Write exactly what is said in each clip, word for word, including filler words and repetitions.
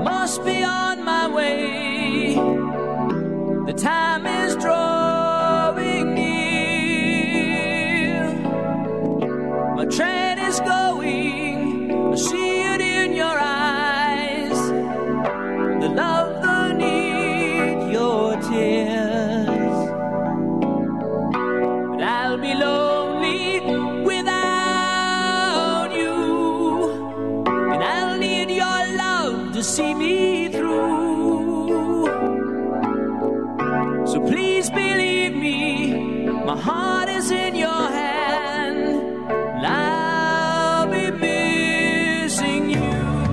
must be on my way. The time is drawing near. My train is going, I see it in your eyes. The love, the need, your tears. But I'll be lonely without you, and I'll need your love to see me through. So please believe me, my heart is in your hand, and I'll be missing you.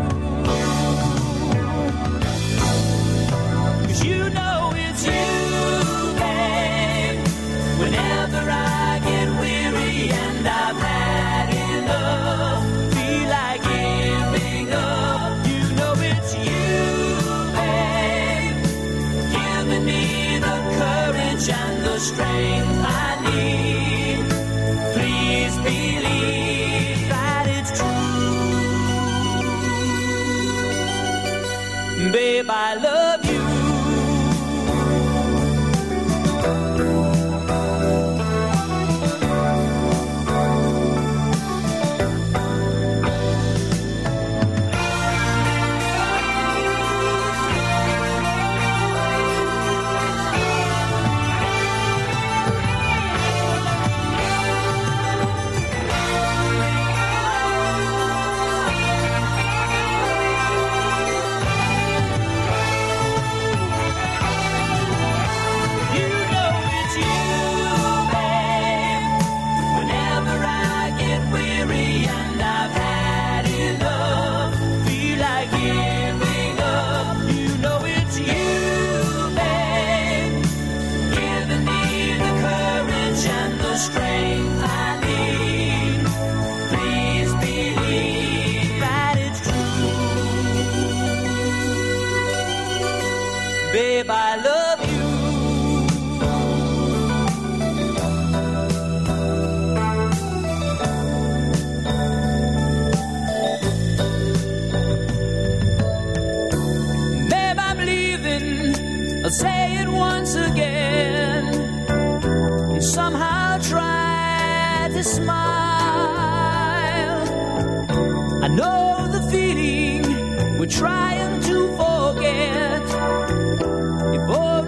'Cause you know it's you, babe. Whenever I get weary and I've had enough, feel like giving up, you know it's you, babe. Giving me the courage and the strength I need. Please believe that it's true. Babe, I love you. You know it's you, babe. Whenever I get weary and I've had enough, feel like giving up, you know it's you, babe. Giving me the courage and the strength I need. Please believe that it's true. Babe, I love you. Babe, I'm leaving. I'll say it once again. You somehow try to smile. I know the feeling we're trying to forget. If